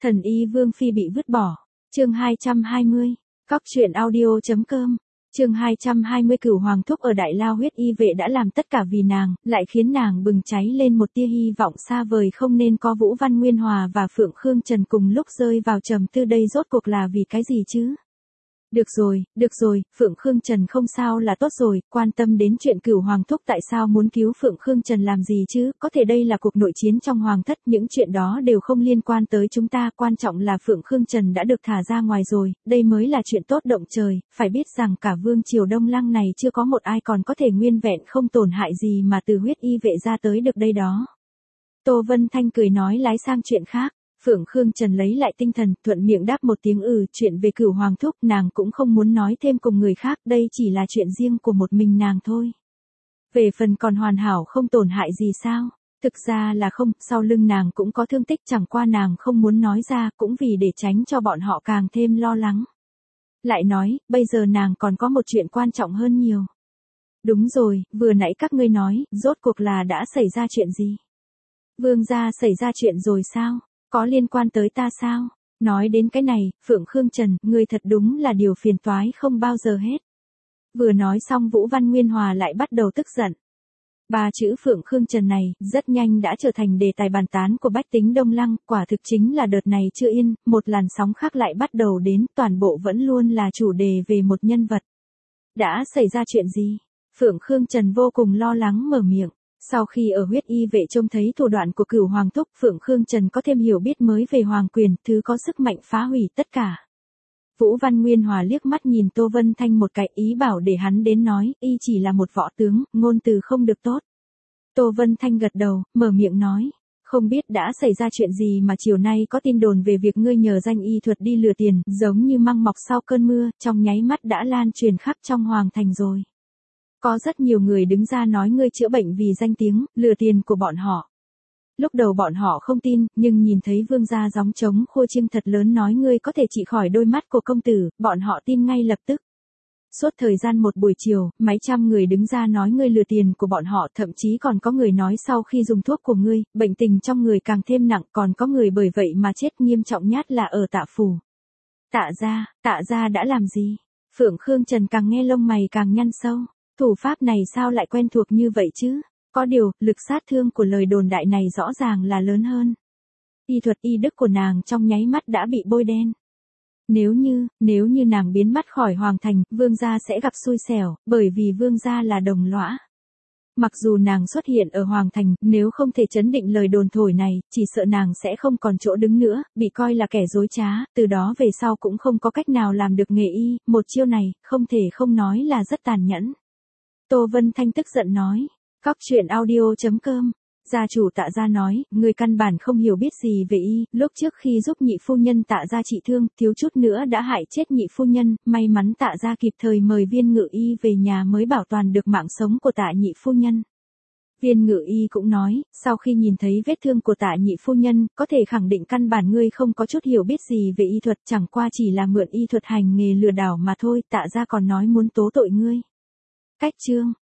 Thần y Vương Phi bị vứt bỏ. Chương 220. Cóc truyện audio.com. Chương 220 Cửu Hoàng thúc ở Đại Lao huyết y vệ đã làm tất cả vì nàng, lại khiến nàng bừng cháy lên một tia hy vọng xa vời, không nên có Vũ Văn Nguyên Hòa và Phượng Khương Trần cùng lúc rơi vào trầm tư, đây rốt cuộc là vì cái gì chứ? Được rồi, Phượng Khương Trần không sao là tốt rồi, quan tâm đến chuyện Cửu Hoàng thúc tại sao muốn cứu Phượng Khương Trần làm gì chứ, có thể đây là cuộc nội chiến trong Hoàng thất, những chuyện đó đều không liên quan tới chúng ta, quan trọng là Phượng Khương Trần đã được thả ra ngoài rồi, đây mới là chuyện tốt động trời, phải biết rằng cả Vương triều Đông Lăng này chưa có một ai còn có thể nguyên vẹn không tổn hại gì mà từ huyết y vệ ra tới được đây đó. Tô Vân Thanh cười nói lái sang chuyện khác. Phượng Khương Trần lấy lại tinh thần, thuận miệng đáp một tiếng chuyện về Cửu Hoàng thúc nàng cũng không muốn nói thêm cùng người khác, đây chỉ là chuyện riêng của một mình nàng thôi. Về phần còn hoàn hảo không tổn hại gì sao? Thực ra là không, sau lưng nàng cũng có thương tích, chẳng qua nàng không muốn nói ra, cũng vì để tránh cho bọn họ càng thêm lo lắng. Lại nói, bây giờ nàng còn có một chuyện quan trọng hơn nhiều. Đúng rồi, vừa nãy các ngươi nói, rốt cuộc là đã xảy ra chuyện gì? Vương gia xảy ra chuyện rồi sao? Có liên quan tới ta sao? Nói đến cái này, Phượng Khương Trần, ngươi thật đúng là điều phiền toái không bao giờ hết. Vừa nói xong Vũ Văn Nguyên Hòa lại bắt đầu tức giận. Ba chữ Phượng Khương Trần này, rất nhanh đã trở thành đề tài bàn tán của bách tính Đông Lăng, quả thực chính là đợt này chưa yên, một làn sóng khác lại bắt đầu đến, toàn bộ vẫn luôn là chủ đề về một nhân vật. Đã xảy ra chuyện gì? Phượng Khương Trần vô cùng lo lắng mở miệng. Sau khi ở huyết y vệ trông thấy thủ đoạn của Cửu Hoàng thúc, Phượng Khương Trần có thêm hiểu biết mới về hoàng quyền, thứ có sức mạnh phá hủy tất cả. Vũ Văn Nguyên Hòa liếc mắt nhìn Tô Vân Thanh một cái, ý bảo để hắn đến nói, y chỉ là một võ tướng, ngôn từ không được tốt. Tô Vân Thanh gật đầu, mở miệng nói, không biết đã xảy ra chuyện gì mà chiều nay có tin đồn về việc ngươi nhờ danh y thuật đi lừa tiền, giống như măng mọc sau cơn mưa, trong nháy mắt đã lan truyền khắp trong hoàng thành rồi. Có rất nhiều người đứng ra nói ngươi chữa bệnh vì danh tiếng, lừa tiền của bọn họ. Lúc đầu bọn họ không tin, nhưng nhìn thấy vương gia gióng trống khua chiêng thật lớn nói ngươi có thể trị khỏi đôi mắt của công tử, bọn họ tin ngay lập tức. Suốt thời gian một buổi chiều, mấy trăm người đứng ra nói ngươi lừa tiền của bọn họ, thậm chí còn có người nói sau khi dùng thuốc của ngươi, bệnh tình trong người càng thêm nặng, còn có người bởi vậy mà chết nghiêm trọng nhất là ở Tạ phủ. Tạ gia đã làm gì? Phượng Khương Trần càng nghe lông mày càng nhăn sâu. Thủ pháp này sao lại quen thuộc như vậy chứ? Có điều, lực sát thương của lời đồn đại này rõ ràng là lớn hơn. Y thuật y đức của nàng trong nháy mắt đã bị bôi đen. Nếu như nàng biến mất khỏi hoàng thành, vương gia sẽ gặp xui xẻo, bởi vì vương gia là đồng lõa. Mặc dù nàng xuất hiện ở hoàng thành, nếu không thể chấn định lời đồn thổi này, chỉ sợ nàng sẽ không còn chỗ đứng nữa, bị coi là kẻ dối trá, từ đó về sau cũng không có cách nào làm được nghề y, một chiêu này, không thể không nói là rất tàn nhẫn. Tô Vân Thanh tức giận nói, cóc truyện audio.com, gia chủ Tạ gia nói, người căn bản không hiểu biết gì về y, lúc trước khi giúp nhị phu nhân Tạ gia trị thương, thiếu chút nữa đã hại chết nhị phu nhân, may mắn Tạ gia kịp thời mời Viên Ngự Y về nhà mới bảo toàn được mạng sống của Tạ nhị phu nhân. Viên Ngự Y cũng nói, sau khi nhìn thấy vết thương của Tạ nhị phu nhân, có thể khẳng định căn bản ngươi không có chút hiểu biết gì về y thuật, chẳng qua chỉ là mượn y thuật hành nghề lừa đảo mà thôi, Tạ gia còn nói muốn tố tội ngươi. Cách chương